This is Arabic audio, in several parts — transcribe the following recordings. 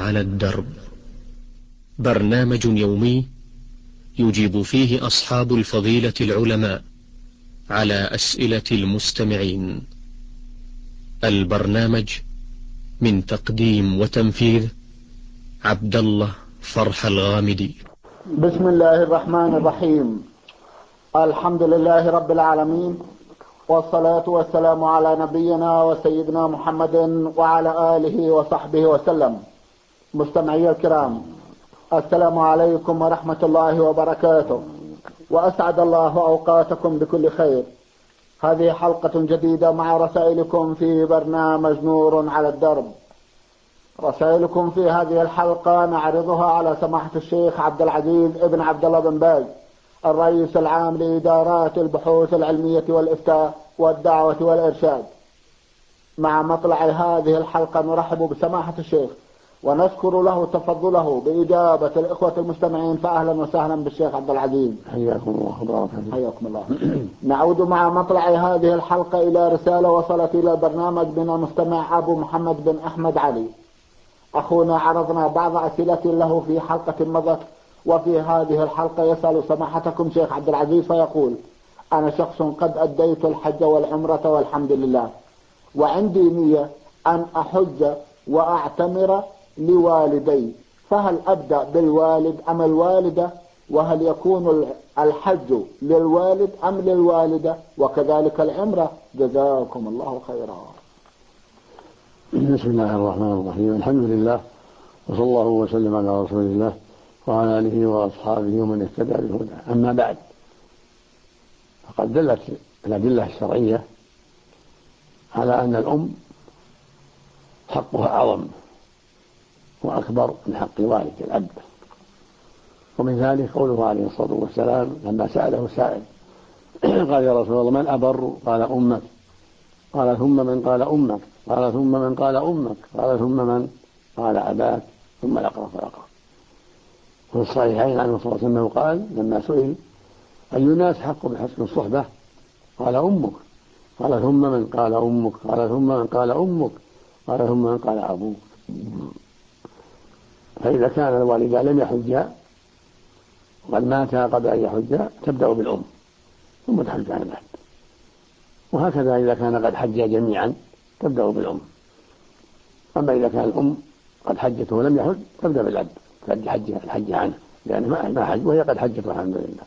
على الدرب، برنامج يومي يجيب فيه أصحاب الفضيلة العلماء على أسئلة المستمعين. البرنامج من تقديم وتنفيذ عبد الله فرح الغامدي. بسم الله الرحمن الرحيم. الحمد لله رب العالمين، والصلاة والسلام على نبينا وسيدنا محمد وعلى آله وصحبه وسلم. مستمعي الكرام، السلام عليكم ورحمة الله وبركاته، وأسعد الله أوقاتكم بكل خير. هذه حلقة جديدة مع رسائلكم في برنامج نور على الدرب. رسائلكم في هذه الحلقة نعرضها على سماحة الشيخ عبد العزيز ابن عبد الله بن باز، الرئيس العام لإدارات البحوث العلمية والإفتاء والدعوة والإرشاد. مع مطلع هذه الحلقة نرحب بسماحة الشيخ ونشكر له تفضله بإجابة الإخوة المستمعين، فأهلا وسهلا بالشيخ عبد العزيز. حياكم الله. حياكم الله. نعود مع مطلع هذه الحلقة إلى رسالة وصلت إلى البرنامج من المستمع أبو محمد بن أحمد علي. أخونا عرضنا بعض أسئلة له في حلقة مضت، وفي هذه الحلقة يسأل سماحتكم شيخ عبد العزيز فيقول: أنا شخص قد أديت الحج والعمرة والحمد لله، وعندي نية أن أحج وأعتمر لوالدي، فهل أبدأ بالوالد أم الوالدة؟ وهل يكون الحج للوالد أم للوالدة؟ وكذلك العمرة، جزاكم الله خيرا. بسم الله الرحمن الرحيم. الحمد لله، وصلى الله وسلم على رسول الله وعلى آله وأصحابه ومن اهتدى بهداه. أما بعد، فقد دلت الأدلة الشرعية على أن الأم حقها أعظم وأكبر من حق والد الأب. ومن ذلك قوله عليه الصلاة والسلام لما سأله سائل قال: يا رسول الله، من أبر؟ قال: أمك. قال: ثم من؟ قال: أمك. قال: ثم من؟ قال: أمك. قال: ثم من؟ قال: أباك. ثم الأقرب فالأقرب. وفي الصحيحين عنه صلى الله عليه وسلم قال لما سئل: أي الناس حق بحسن الصحبة؟ قال: أمك. قال: ثم من؟ قال: أمك. قال: ثم من؟ قال: أمك. قال: ثم من؟ قال: أبوك. فإذا كان الوالدان لم يحجا وقد ماتا قبل أن يحجا تبدأ بالأم ثم تحج عن الأب، وهكذا إذا كان قد حجا جميعا تبدأ بالأم. أما إذا كان الأم قد حجت ولم يحج تبدأ بالأب الحج عنه، لأنه ما حج وهي قد حجت والحمد لله.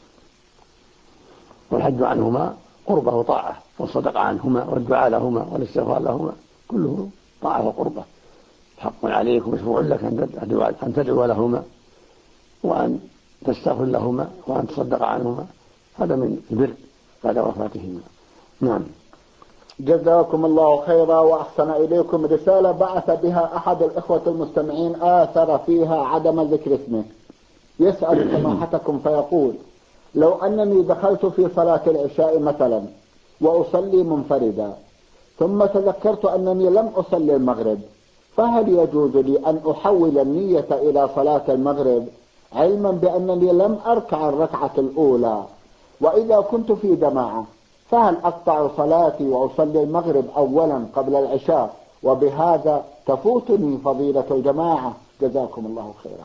والحج عنهما قربة وطاعة، والصدقة عنهما والدعاء لهما والاستغفار لهما كله طاعة وقربة. حق عليكم مشروع لك أن تدعو لهما وأن تستغفر لهما وأن تصدق عنهما، هذا من البر بعد وفاتهما. نعم. جزاكم الله خيرا وأحسن إليكم. رسالة بعث بها أحد الإخوة المستمعين آثر فيها عدم ذكر اسمه، يسأل سماحتكم فيقول: لو أنني دخلت في صلاة العشاء مثلا وأصلي منفردا، ثم تذكرت أنني لم أصلي المغرب، فهل يجوز لي أن أحول النية إلى صلاة المغرب علما بأنني لم أركع الركعة الأولى؟ وإذا كنت في جماعة فهل أقطع صلاتي وأصلي المغرب أولا قبل العشاء، وبهذا تفوتني فضيلة الجماعة؟ جزاكم الله خيرا.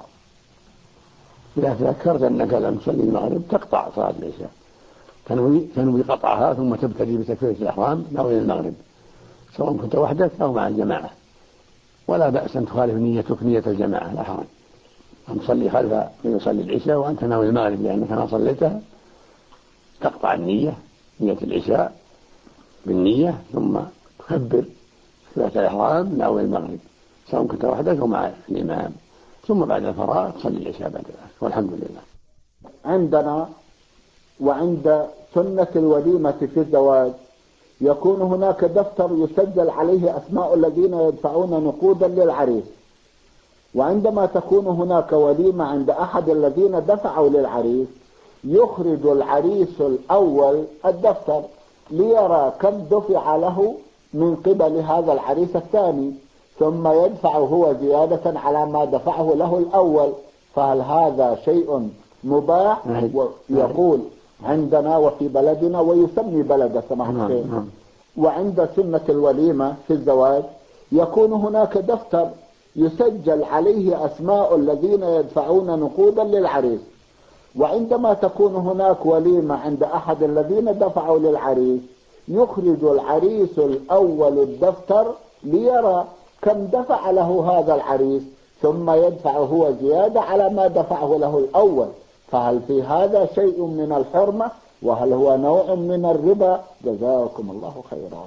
إذا تذكرت أنك لم تصلي المغرب تقطع صلاة العشاء، تنوي قطعها ثم تبتدي بتكبيرة الإحرام ناوي المغرب، سواء كنت وحدك أو مع الجماعة، ولا بأس أن تخالف نيتك نية الجماعة، لا حرج أن تصلي خلف من يصلي العشاء وأنت ناوي المغرب لأنك ما صليتها. تقطع نية العشاء بالنية ثم تكبر تكبيرة الإحرام ناوي المغرب، سواء كنت وحدك أو مع الإمام، ثم بعد الفراغ تصلي العشاء بعد ذلك، والحمد لله. عندنا وعند سنة الوليمة في الزواج يكون هناك دفتر يسجل عليه أسماء الذين يدفعون نقودا للعريس، وعندما تكون هناك وليمة عند أحد الذين دفعوا للعريس يخرج العريس الأول الدفتر ليرى كم دفع له من قبل هذا العريس الثاني، ثم يدفع هو زيادة على ما دفعه له الأول، فهل هذا شيء مباح؟ يقول عندنا وفي بلدنا ويسمي بلد سماحة الشيخ. وعند سنة الوليمة في الزواج يكون هناك دفتر يسجل عليه أسماء الذين يدفعون نقودا للعريس، وعندما تكون هناك وليمة عند أحد الذين دفعوا للعريس يخرج العريس الأول الدفتر ليرى كم دفع له هذا العريس، ثم يدفع هو زيادة على ما دفعه له الأول. فهل في هذا شيء من الحرمة؟ وهل هو نوع من الربا؟ جزاكم الله خيرا.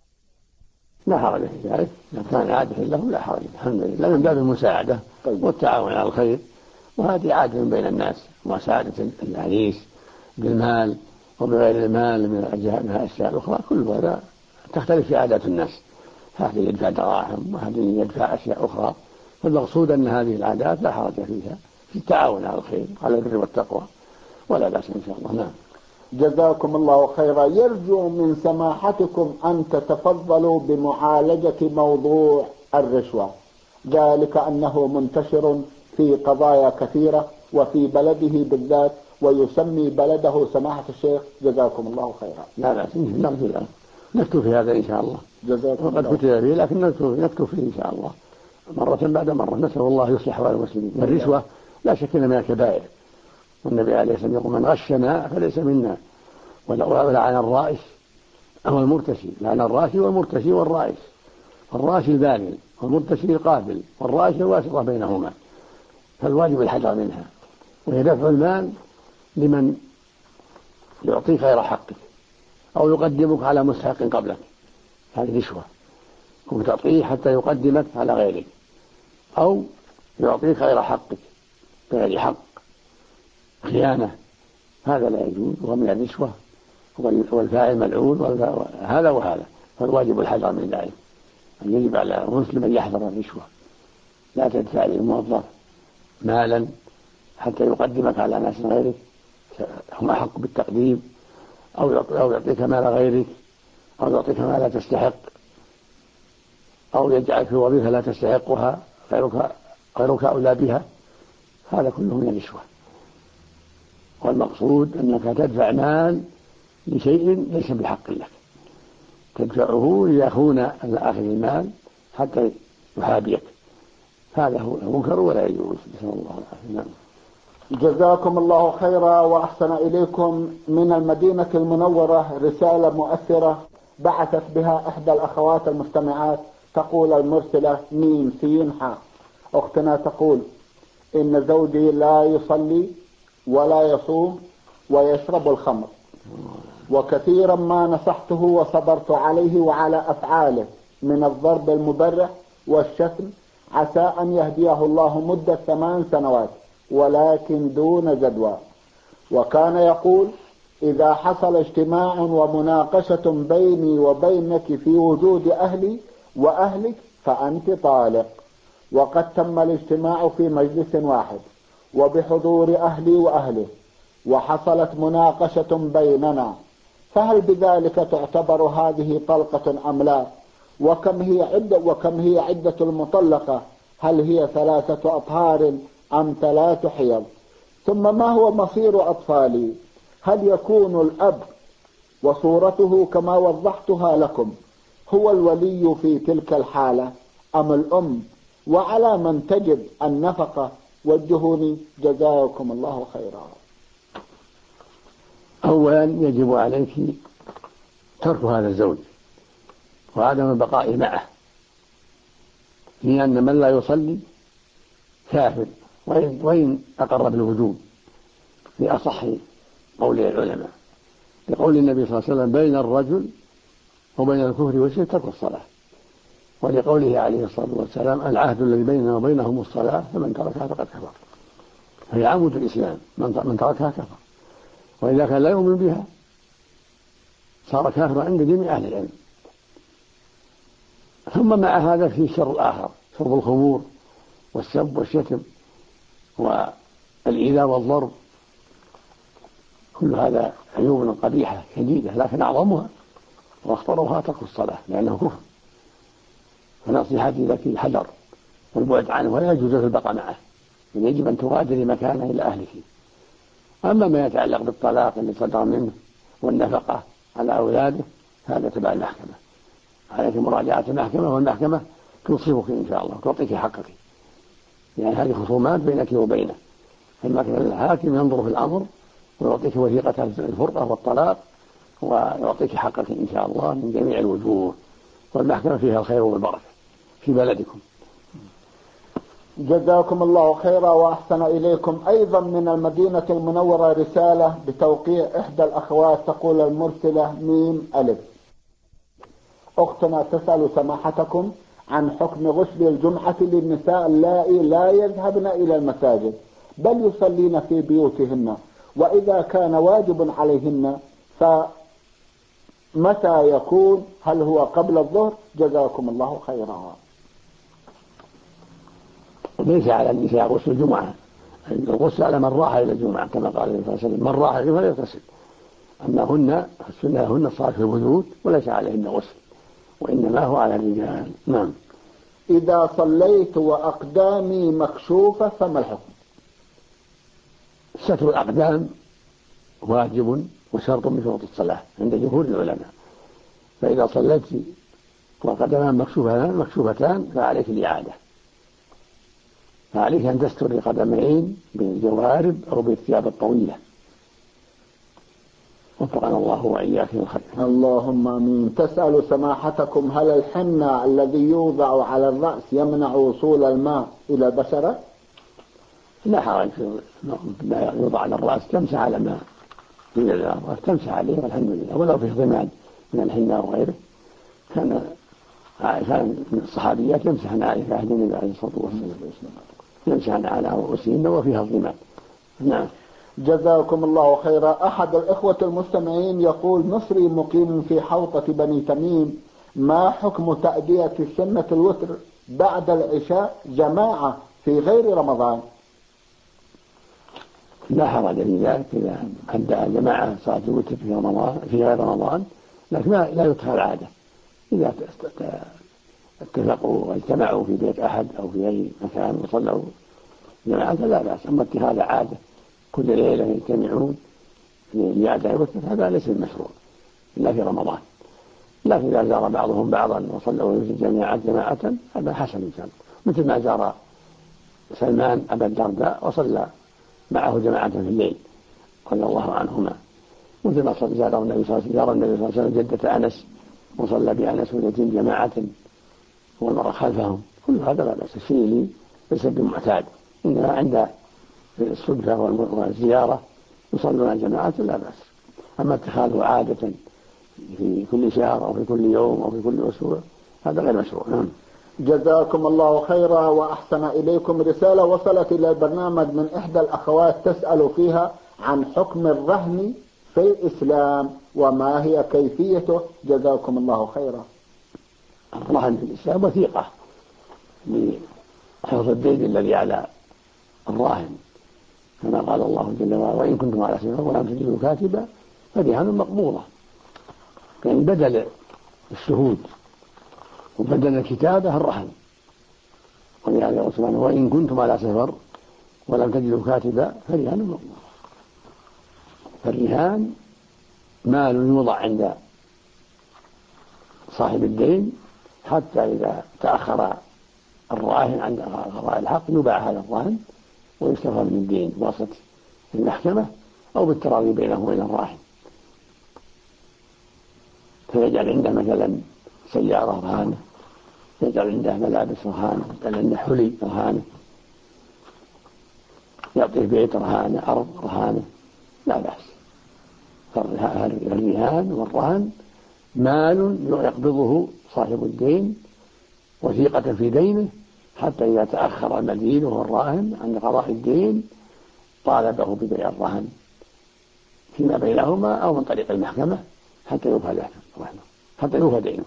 لا حرج في ذلك، إذا كان عادة له لا حرج، الحمد لله، من باب المساعدة والتعاون على الخير، وهذه عادة بين الناس، مساعدة العريس بالمال وبغير المال من الأشياء الأخرى، كل هذا تختلف في عادات الناس، هذا يدفع دراهم وهذا يدفع أشياء أخرى، فالمقصود أن هذه العادات لا حرج فيها في التعاون على الخير على البر والتقوى، ولا بأس إن شاء الله. نعم. جزاكم الله خيرا. يرجو من سماحتكم أن تتفضلوا بمعالجة موضوع الرشوة، ذلك أنه منتشر في قضايا كثيرة وفي بلده بالذات، ويسمي بلده سماحة الشيخ جزاكم الله خيرا. لا بأس، نرجو الآن نكتب في هذا إن شاء الله، وقد كتب به لكن نكتب فيه إن شاء الله مرة بعد مرة، نسأل الله يصلح أحوال المسلمين. والرشوة لا شك من الكبائر، والنبي عليه الصلاة والسلام يقول من غشنا فليس منا، ولعن الرائش أو المرتشي، لعن الراشي والمرتشي والرائش، الراشي الباذل والمرتشي القابل والرائش الواسطة بينهما، فالواجب الحذر منها، وهي دفع المال لمن يعطيك غير حقك أو يقدمك على مستحق قبلك، هذه رشوة، كنت تعطيه حتى يقدمك على غيرك أو يعطيك غير حقك بغير حق، خيانة، هذا لا يجوز، ومن الرشوة والفاعل ملعون، هذا وهذا، فالواجب الحذر من ذلك، أن يجب على المسلم أن يحذر الرشوة، لا تدفع للموظف مالا حتى يقدمك على ناس غيرك هم أحق بالتقديم، أو يعطيك مال غيرك، أو يعطيك ما لا تستحق، أو يجعل في وظيفة لا تستحقها غيرك أولى بها، هذا كله من الرشوة. والمقصود أنك تدفع مال لشيء ليس بحق لك، تدفعه ليخون أخذ المال حتى يحابيك، هذا هو المنكر ولا يجوز، نسأل الله العافية. جزاكم الله خيرا وأحسن إليكم. من المدينة المنورة رسالة مؤثرة بعثت بها إحدى الأخوات المستمعات، تقول المرسلة ميم سين حاء، أختنا تقول إن زوجي لا يصلي ولا يصوم ويشرب الخمر، وكثيرا ما نصحته وصبرت عليه وعلى أفعاله من الضرب المبرح والشتم، عسى أن يهديه الله مدة 8 سنوات ولكن دون جدوى. وكان يقول إذا حصل اجتماع ومناقشة بيني وبينك في وجود أهلي وأهلك فأنت طالق، وقد تم الاجتماع في مجلس واحد وبحضور أهلي وأهله وحصلت مناقشة بيننا، فهل بذلك تعتبر هذه طلقة أم لا؟ وكم هي عدة المطلقة؟ هل هي 3 أطهار أم 3 حيض؟ ثم ما هو مصير أطفالي؟ هل يكون الأب وصورته كما وضحتها لكم هو الولي في تلك الحالة أم الأم؟ وعلى من تجب النفقة؟ وجهوني جزاكم الله خيرا. أولا يجب عليك ترك هذا الزوج وعدم البقاء معه، لأن من لا يصلي كافر وإن أقر بالوجوب لأصح قول العلماء، لقول النبي صلى الله عليه وسلم بين الرجل وبين الكفر والشرك ترك الصلاة، ولقوله عليه الصلاة والسلام العهد الذي بيننا وبينهم الصلاة فمن تركها فقد كفر، فهي عمود الإسلام، من تركها كفر، وإذا كان لا يؤمن بها صار كافرا عند جميع أهل العلم. ثم مع هذا في شر الآخر، شرب الخمور والسب والشتم والإيذاء والضرب، كل هذا عيوب قبيحة شديدة، لكن أعظمها واخطرها ترك الصلاة لأنه كفر، فنصيحتي لك الحذر والبعد عنه، ولا يجوز البقاء معه، يجب أن تغادري مكانه إلى أهلك. أما ما يتعلق بالطلاق اللي صدر منه والنفقة على أولاده هذا تبع المحكمة، عليك مراجعة المحكمة، والمحكمة تنصفك إن شاء الله وتعطيك حقك، يعني هذه خصومات بينك وبينه، فما كان الحاكم ينظر في الأمر ويعطيك وثيقة الفرقة والطلاق ويعطيك حقك إن شاء الله من جميع الوجوه، والمحكمة فيها الخير والبركة في بلدكم. جزاكم الله خيرا وأحسن إليكم. أيضا من المدينة المنورة رسالة بتوقيع إحدى الأخوات، تقول المرسلة ميم ألف: أختنا تسأل سماحتكم عن حكم غسل الجمعة للنساء اللائي لا يذهبن إلى المساجد بل يصلين في بيوتهن، وإذا كان واجب عليهن فمتى يكون؟ هل هو قبل الظهر؟ جزاكم الله خيرا. ليس على النساء غسل الجمعة، الغسل على من راح إلى الجمعة كما قال النبي صلى الله عليه وسلم: من راح إلى فلا يغتسل. أما هن السنة هن الصلاة في البيوت وليس عليهن غسل، وإنما هو على الرجال. نعم. إذا صليت وأقدامي مكشوفة فما الحكم؟ ستر الأقدام واجب وشرط من شروط الصلاة عند جمهور العلماء، فإذا صليت وقدمان مكشوفتان فعليك الإعادة، فعليك أن تستر القدمين بالجوارب أو بالثياب الطويلة. وفقنا الله وإياك الخير. اللهم آمين. تسأل سماحتكم: هل الحنة الذي يوضع على الرأس يمنع وصول الماء إلى البشرة؟ لا حرج ما يوضع على الرأس، تمسح على ما في الرأس، تمسح عليه والحمد لله، ولو في ضمان من الحنة وغيره. كان من الصحابيات يمسحن عليه في عهد النبي عليه الصلاة والسلام، يمسحن على رؤوسهن وفيها الضمان. نعم. جزاكم الله خيرا. أحد الإخوة المستمعين يقول: مصري مقيم في حوطة بني تميم، ما حكم تأدية سنة الوتر بعد العشاء جماعة في غير رمضان؟ لا حرج في ذلك إذا أدى جماعة صلاة الوتر في غير رمضان، لكن لا يدخل العادة. إذا اتفقوا واجتمعوا في بيت أحد أو في أي مكان وصلوا جماعة لا بأس. أما اتخاذ عادة كل ليلة يجتمعون لأداء الوتر هذا ليس المشروع إلا في رمضان، لكن إذا زار بعضهم بعضا وصلوا جماعة هذا حسن إن شاء الله، مثل ما زار سلمان أبا الدرداء وصلى معه جماعة في الليل رضي الله عنهما، مثل ما زار النبي صلى الله عليه وسلم جدة أنس وصلى بأنس واليتيم جماعة والمرأة خلفهم. كل هذا لا بأس، الشيء ليس بمعتاد، إنما عند الصدفة والزيارة يصلون جماعة لا بأس. أما اتخاذه عادة في كل شهر أو في كل يوم أو في كل أسبوع هذا غير مشروع. جزاكم الله خيرا وأحسن إليكم. رسالة وصلت إلى البرنامج من إحدى الأخوات تسأل فيها عن حكم الرهن في الإسلام وما هي كيفيته. جزاكم الله خيرا. الرهن في الإسلام وثيقة لحفظ الدين الذي على الراهن، كما قال الله جل وعلا: وإن كنتم على سفر ولم تجدوا كاتبا فرهان مقبوضة، يعني بدل الشهود وبدل الكتابة الرهن. ولهذا يقول سبحانه: وإن كنتم على سفر ولم تجدوا كاتبا فرهان مقبوضة. فالرهان مال يوضع عند صاحب الدين حتى إذا تأخر الراهن عند قضاء الحق يباع هذا الراهن ويستفى من الدين بواسطة المحكمة أو بالتراضي بينه وبين الراهن، فيجعل عنده مثلا سيارة رهانة، يجعل عنده ملابس رهانة، يجعل عنده حلي رهانة، يعطيه بيت رهانة، أرض رهانة، لا بأس. فالرهان والرهن مال يقبضه صاحب الدين وثيقة في دينه حتى إذا تأخر المدين وهو الراهن عند قضاء الدين طالبه ببيع الرهن فيما بينهما أو من طريق المحكمة حتى يوفى دينه.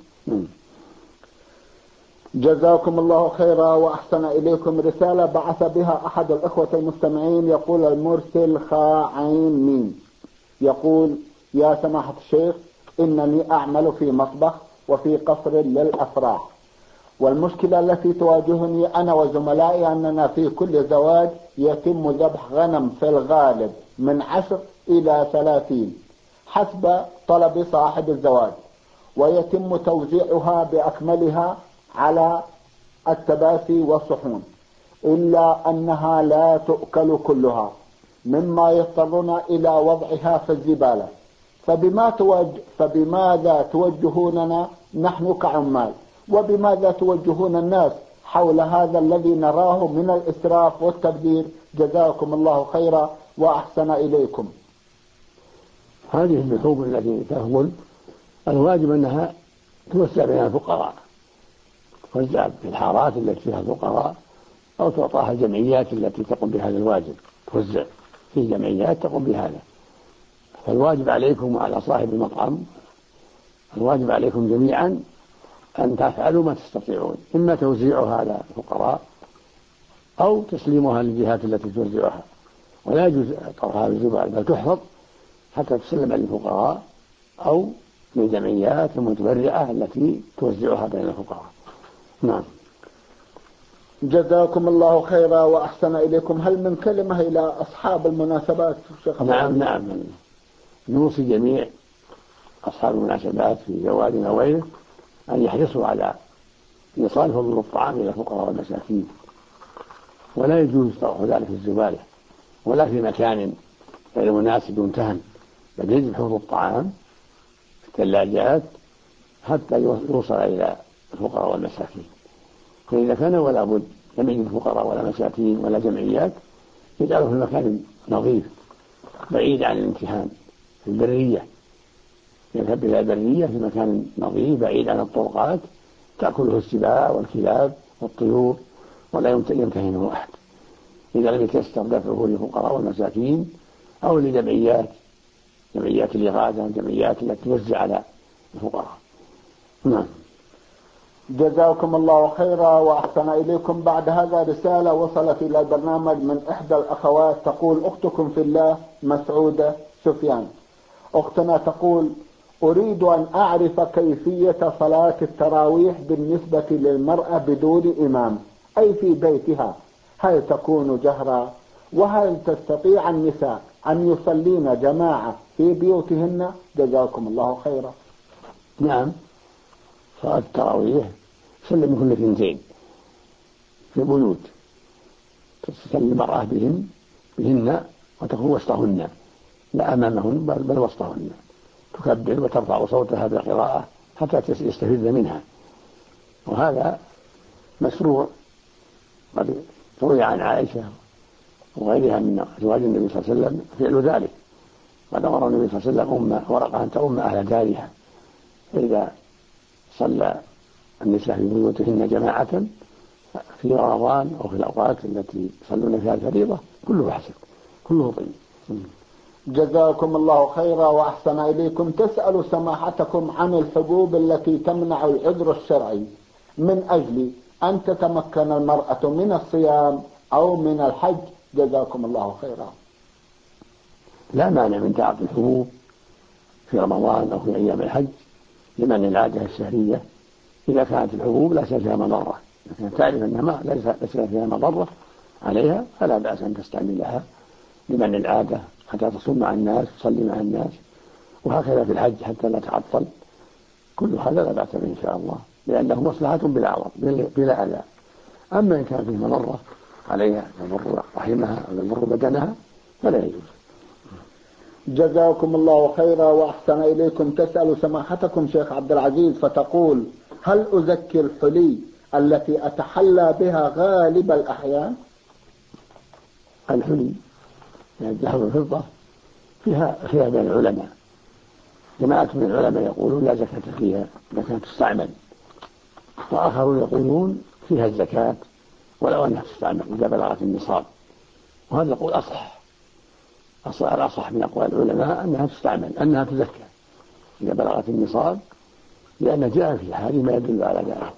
جزاكم الله خيرا وأحسن إليكم. رسالة بعث بها أحد الإخوة المستمعين، يقول المرسل خاعين مين، يقول: يا سماحة الشيخ، إنني أعمل في مطبخ وفي قصر للأفراح، والمشكلة التي تواجهني أنا وزملائي أننا في كل زواج يتم ذبح غنم في الغالب من 10 إلى 30 حسب طلب صاحب الزواج، ويتم توزيعها بأكملها على التباسي والصحون، إلا أنها لا تؤكل كلها، مما يضطرنا إلى وضعها في الزبالة. فبماذا توجهوننا نحن كعمال، وبماذا توجهون الناس حول هذا الذي نراه من الإسراف والتبذير؟ جزاكم الله خيرا وأحسن إليكم. هذه اللحوم التي تفضل الواجب أنها توزع بين الفقراء، توزع في الحارات التي فيها الفقراء، أو تعطاها الجمعيات التي تقوم بهذا الواجب، توزع في جمعيات تقوم بهذا. فالواجب عليكم وعلى صاحب المطعم، الواجب عليكم جميعا أن تفعلوا ما تستطيعون، إما توزيعها على الفقراء أو تسليمها للجهات التي توزعها، ولا يجوز طرحها بالزبالة، بل تحفظ حتى تسلم للفقراء أو للجمعيات المتبرعة التي توزعها بين الفقراء. نعم. جزاكم الله خيرا وأحسن إليكم. هل من كلمة إلى أصحاب المناسبات شيخ؟ نعم، نوصي جميع أصحاب المناسبات في جوالنا وغيره أن يحرصوا على إيصال فضل الطعام إلى الفقراء والمساكين، ولا يجوز طرح ذلك في الزبالة ولا في مكان غير مناسب ومتهم، بل يجب حفظ الطعام في الثلاجات حتى يوصل إلى الفقراء والمساكين. فإذا كان ولا بد لم يجد فقراء ولا مساكين ولا جمعيات، يجعله في مكان نظيف بعيد عن الامتحان، في البرية، يذهب إلى البرية في مكان نظيف بعيد عن الطرقات تأكله السباع والكلاب والطيور ولا يمتهنه أحد. إذا لم يتيسر دفعه للفقراء والمساكين أو لجمعيات الإغاثة والجمعيات التي توزع على الفقراء. نعم. جزاكم الله خيرا وأحسن إليكم. بعد هذا رسالة وصلت إلى البرنامج من إحدى الأخوات، تقول أختكم في الله مسعودة سفيان. أختنا تقول: أريد أن أعرف كيفية صلاة التراويح بالنسبة للمرأة بدون إمام، أي في بيتها، هل تكون جهرا؟ وهل تستطيع النساء أن يصلين جماعة في بيوتهن؟ جزاكم الله خيرا. نعم، صلاة التراويح تصلي من كل ثنتين في البيوت، تصلي المرأة بهن وتكون وسطهن، لا أمامهن بل وسطهن، تكبر وترفع صوتها بالقراءة حتى يستفيد منها، وهذا مشروع. قد روي عن عائشة وغيرها من أزواج النبي صلى الله عليه وسلم فعل ذلك. قد أمر النبي صلى الله عليه وسلم ورقة أن تؤم أهل دارها، فإذا صلى النساء في بيوتهن جماعة في رمضان أو في الأوقات التي يصلون فيها الفريضة كله حسن، كله طيب. جزاكم الله خيرا وأحسن إليكم. تسأل سماحتكم عن الحبوب التي تمنع العذر الشرعي من أجل أن تتمكن المرأة من الصيام أو من الحج. جزاكم الله خيرا. لا مانع من تعاطي الحبوب في رمضان أو في أيام الحج لمن العادة الشهرية، إذا كانت الحبوب ليس فيها مضرة، لكن تعرف أنها ليس فيها مضرة عليها فلا بأس أن تستعملها لمن العادة حتى تصوم مع الناس وتصلي مع الناس، وهكذا في الحج حتى لا تعطل. كل هذا لا بأس به إن شاء الله، لأنه مصلحة بلا أذى. أما إن كان فيه مضرة عليها يضر رحمها أو يضر بدنها فلا يجوز. جزاكم الله خيرا وأحسن إليكم. تسأل سماحتكم شيخ عبد العزيز فتقول: هل أزكي الحلي التي أتحلى بها غالب الأحيان؟ الحلي يعني الذهب والفضة فيها خلاف بين العلماء، جماعة من العلماء يقولون لا زكاة فيها إذا كانت تستعمل، وآخرون يقولون فيها الزكاة ولو أنها تستعمل إذا بلغت النصاب، وهذا يقول الأصح من أقوال العلماء أنها تستعمل، أنها تزكى إذا بلغت النصاب، لأن جاء في حال ما يدل على ذلك.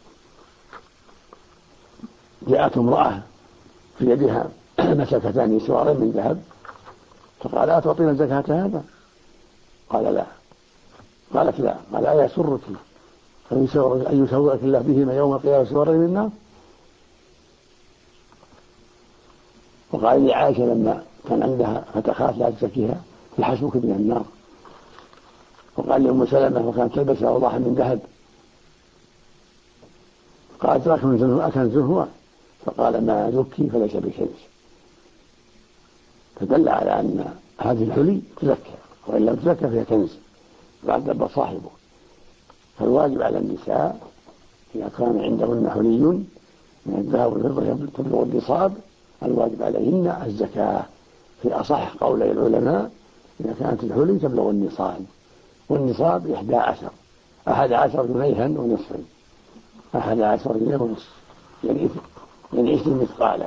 جاءت امرأة في يدها مسكتان سوار من ذهب، فقال: أتعطينا زكاة هذا؟ قال: لا. قالت: لا. قال: أيسرك أن يسوّك الله بهما يوم القيامة سوارا من النار؟ وقال لعائشة لما كان عندها فتخاف لا تزكيها: يحسبك من النار. وقال لأم سلمة وكانت تلبس أوضاحا من ذهب، قالت أكنز هو؟ فقال ما زكي فليس بكنز. فدل على أن هذه الحلي تزكى، وإن لم تزكى فهي كنز يعذب صاحبه. فالواجب على النساء إذا كان عندهن حلي من الذهب والفضة تبلغ النصاب الواجب عليهن الزكاة في أصح قولي العلماء. إذا كانت الحلي تبلغ النصاب، والنصاب 11 جنيها ونصفا، 11 جنيه ونصف، يعني 20 مثقالا،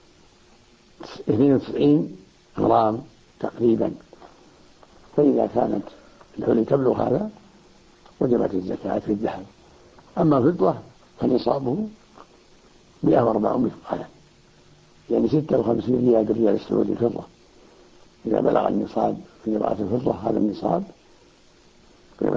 92 غرام تقريبا. فإذا كانت الحلي تبلغ هذا وجبت الزكاة في الذهب. أما الفضة فنصابه 104 مثقالا، يعني 56 ريال بالريال السعودي الفضة. إذا بلغ النصاب في ربعة الفضة هذا النصاب قيمة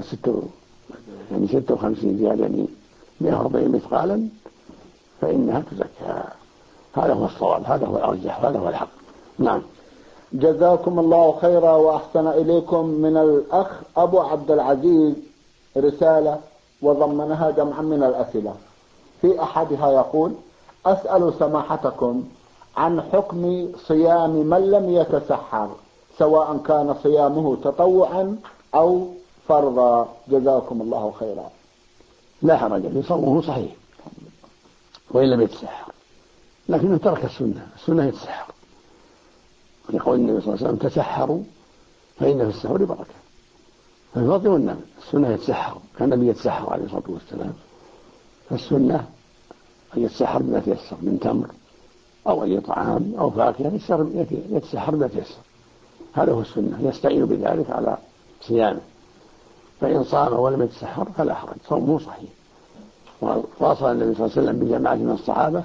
56 ريال، يعني 140 مثقالا، فإنها تزكى. هذا هو الصواب، هذا هو الأرجح، هذا هو الحق. نعم. جزاكم الله خيرا وأحسن إليكم. من الأخ أبو عبد العزيز رسالة وضمنها جمعا من الأسئلة. في أحدها يقول: أسأل سماحتكم عن حكم صيام من لم يتسحر، سواء كان صيامه تطوعا أو فرضا، جزاكم الله خيرا. لا حرج في صومه صحيح وإن لم يتسحر، لكنه ترك السنة يتسحر، يقول النبي صلى الله عليه وسلم: تسحروا فإن في السحور بركة. فالفضل والنعم السنة يتسحر، كان النبي يتسحر عليه الصلاة والسلام. فالسنة أن يتسحر بما تيسر من تمر أو أي طعام أو فاكهة، يتسحر بما تيسر، هذا هو السنة، يستعين بذلك على صيامه. فإن صام ولم يتسحر فلا حرج، صومه صحيح. وواصل النبي صلى الله عليه وسلم بجماعة من الصحابة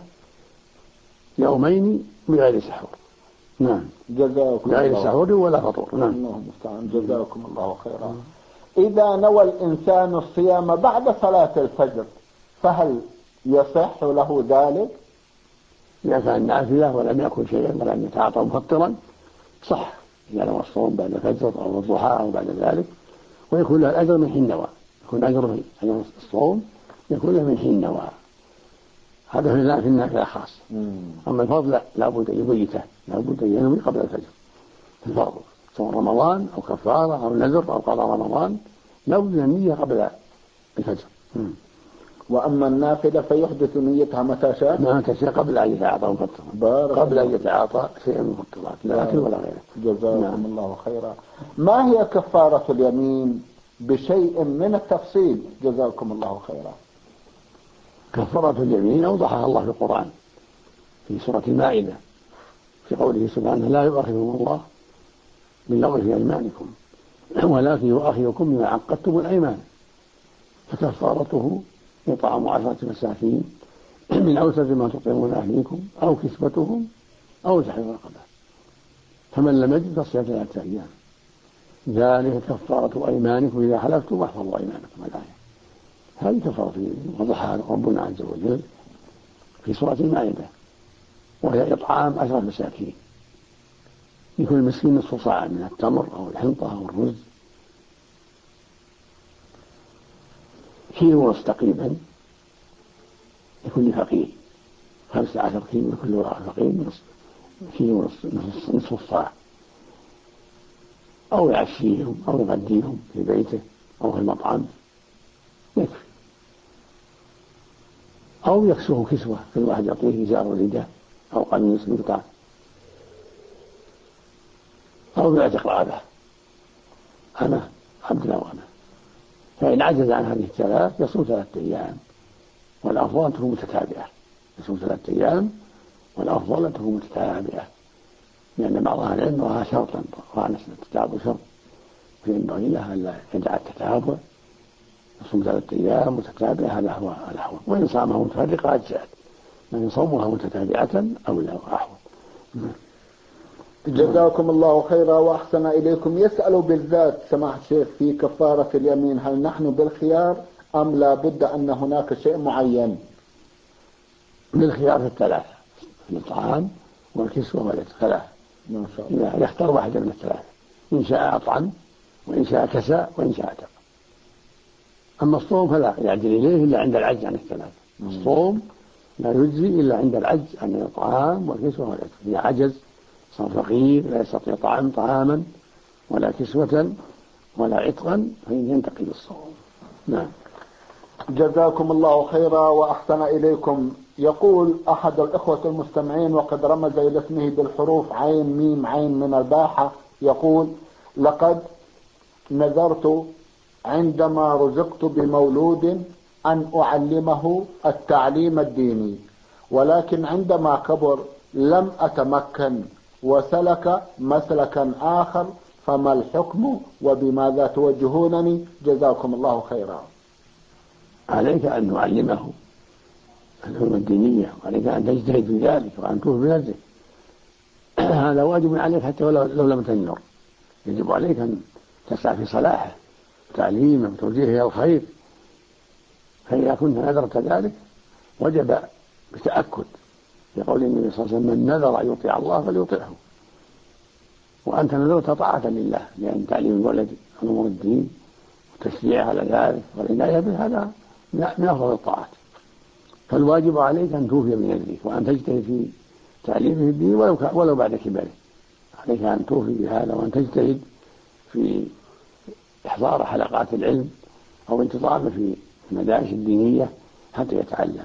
يومين بغير سحور. نعم، جزاكم بغير الله سحور ولا فطور. نعم. الله المستعان. جزاكم الله خيرا. إذا نوى الإنسان الصيام بعد صلاة الفجر فهل يصح له ذلك؟ إذا كان نافلة ولم يأكل شيئا ولم يتعاطى مفطرا صح، إذا نوى الصوم بعد الفجر أو الضحى أو بعد ذلك، ويكون له الأجر من حين نوى، يكون أجر الصوم يكون له من حين نوى. هذا في النافلة خاص. أما الفضل لا بد أن يبيته، لا بد أن ينوي قبل الفجر في الفرض، سواء رمضان أو كفارة أو نذر أو قضاء رمضان، لا بد من النية قبل الفجر. وأما النافلة فيحدث نيتها متى شاء قبل أن يتعاطى مفطرات، قبل أن يتعاطى شيئا من المفطرات، لا أكل ولا غيره. جزاكم الله خيرا. ما هي كفارة اليمين بشيء من التفصيل؟ جزاكم الله خيرا. كفارة اليمين أوضحها الله في القرآن في سورة المائدة في قوله سبحانه: لا يؤاخذكم الله باللغو في أيمانكم ولكن يؤاخذكم بما عقدتم الأيمان، فكفارته إطعام 10 مساكين من أوسط ما تطعمون أهليكم أو كسوتهم أو تحرير رقبة، فمن لم يجد فصيام 3 أيام، ذلك كفارة أيمانكم إذا حلفتم واحفظوا أيمانكم. الآية هذه كفارة اليمين وضحها ربنا عز وجل في سورة المائدة، وهي إطعام 10 مساكين، لكل مسكين نصف صاع من التمر أو الحنطة أو الرز، كيلو ونصف تقريبا لكل فقير، 15 كيلو لكل فقير، كيلو ونصف، نصف الصاع، أو يعشيهم أو يغديهم في بيته أو في المطعم يكفي، أو يكسوه كسوة، كل واحد يعطيه إزار ورداء أو قميص بقطع، أو يعتق رقبة أمه، عبد وأمه. فإن عجز عن هذه الثلاث يصوم 3 أيام، والأفضل أن تكون متتابعة، يصوم 3 أيام والأفضل أن تكون متتابعة، لأن بعض أهل العلم رأى شرطا، رأى أن التتابع شرط، فينبغي له ألا يدع التتابع، يصوم 3 أيام متتابعة، هذا هو الأحوط. وإن صامها متفرقة أجزأت، لكن صومها متتابعة أولى وأحوط. جزاكم الله خيرا وأحسن إليكم. يسأل بالذات سماحة الشيخ في كفارة اليمين هل نحن بالخيار أم لا بد أن هناك شيء معين؟ بالخيار في الثلاثة، في الطعام والكسوة والثلاثة، ما شاء الله. يختار واحدة من الثلاثة، إن شاء أطعم وإن شاء كسى وإن شاء أتق. أما الصوم فلا يعدل إليه إلا عند العجز عن الثلاثة. الصوم لا يجزي إلا عند العجز عن الطعام والكسوة والعتق. إذا عجز صار فقير لا يستطيع طعاما ولا كسوة ولا عتقا فإن ينتقل الصوم. نعم. جزاكم الله خيرا وأحسن إليكم. يقول أحد الإخوة المستمعين وقد رمز إلى اسمه بالحروف عين ميم عين من الباحة، يقول: لقد نذرت عندما رزقت بمولود أن أعلمه التعليم الديني، ولكن عندما كبر لم أتمكن وسلك مسلكا آخر، فما الحكم وبماذا توجهونني؟ جزاكم الله خيرا. عليك أن تعلمه العلوم الدينية، وعليك أن تجتهد في ذلك وأن توفي بنفسك. هذا واجب عليك حتى لو لم تنذر. يجب عليك أن تسعى في صلاحه وتعليمه وتوجيهه إلى الخير. فإذا كنت نذرت ذلك وجب بتأكد، يقول النبي صلى الله عليه وسلم: من نذر أن يطيع الله فليطيعه. وأنت نذرت طاعة لله، لأن تعليم الولد أمور الدين وتشجيعه على ذلك والعناية به هذا من أفضل الطاعات. فالواجب عليك أن توفي بنذرك وأن تجتهد في تعليمه الدين ولو بعد كبره. عليك أن توفي بهذا وأن تجتهد في إحضار حلقات العلم أو انتظامه في المدارس الدينية حتى يتعلم.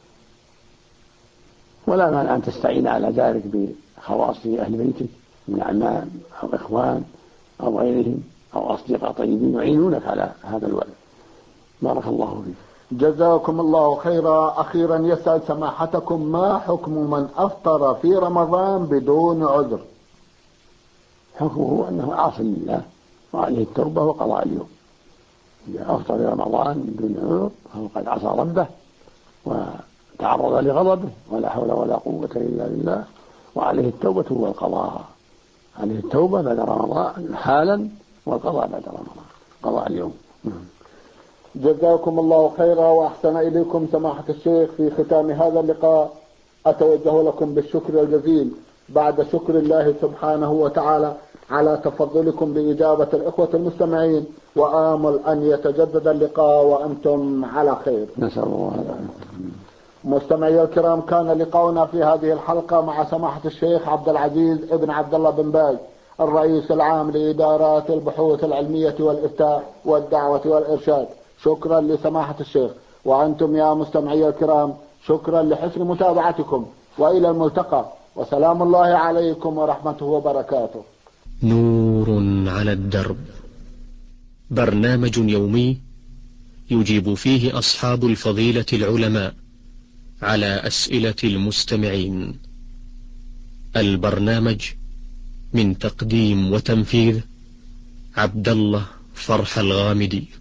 ولا مانع أن تستعين على ذلك بخواص أهل بيتك من أعمام أو إخوان أو غيرهم أو أصدقاء طيبين يعينونك على هذا الولد. بارك الله فيك. جزاكم الله خيرا. أخيرا يسأل سماحتكم: ما حكم من أفطر في رمضان بدون عذر؟ حكمه أنه عاص لله وعليه التوبة وقضاء اليوم. إذا أفطر في رمضان بدون عذر فهو قد عصى ربه وتعرض لغضبه، ولا حول ولا قوة إلا بالله، وعليه التوبة والقضاء. عليه التوبة بعد رمضان حالا والقضاء بعد رمضان، قضاء اليوم. جزاكم الله خيرا وأحسن إليكم سماحة الشيخ. في ختام هذا اللقاء أتوجه لكم بالشكر الجزيل بعد شكر الله سبحانه وتعالى على تفضلكم بإجابة الإخوة المستمعين، وآمل أن يتجدد اللقاء وأنتم على خير. نسأل الله العافية. مستمعي الكرام، كان لقاؤنا في هذه الحلقة مع سماحة الشيخ عبد العزيز ابن عبد الله بن باز، الرئيس العام لإدارات البحوث العلمية والإفتاء والدعوة والإرشاد. شكرا لسماحة الشيخ، وأنتم يا مستمعي الكرام شكرا لحسن متابعتكم، وإلى الملتقى، وسلام الله عليكم ورحمته وبركاته. نور على الدرب، برنامج يومي يجيب فيه أصحاب الفضيلة العلماء على أسئلة المستمعين. البرنامج من تقديم وتنفيذ عبد الله فرح الغامدي.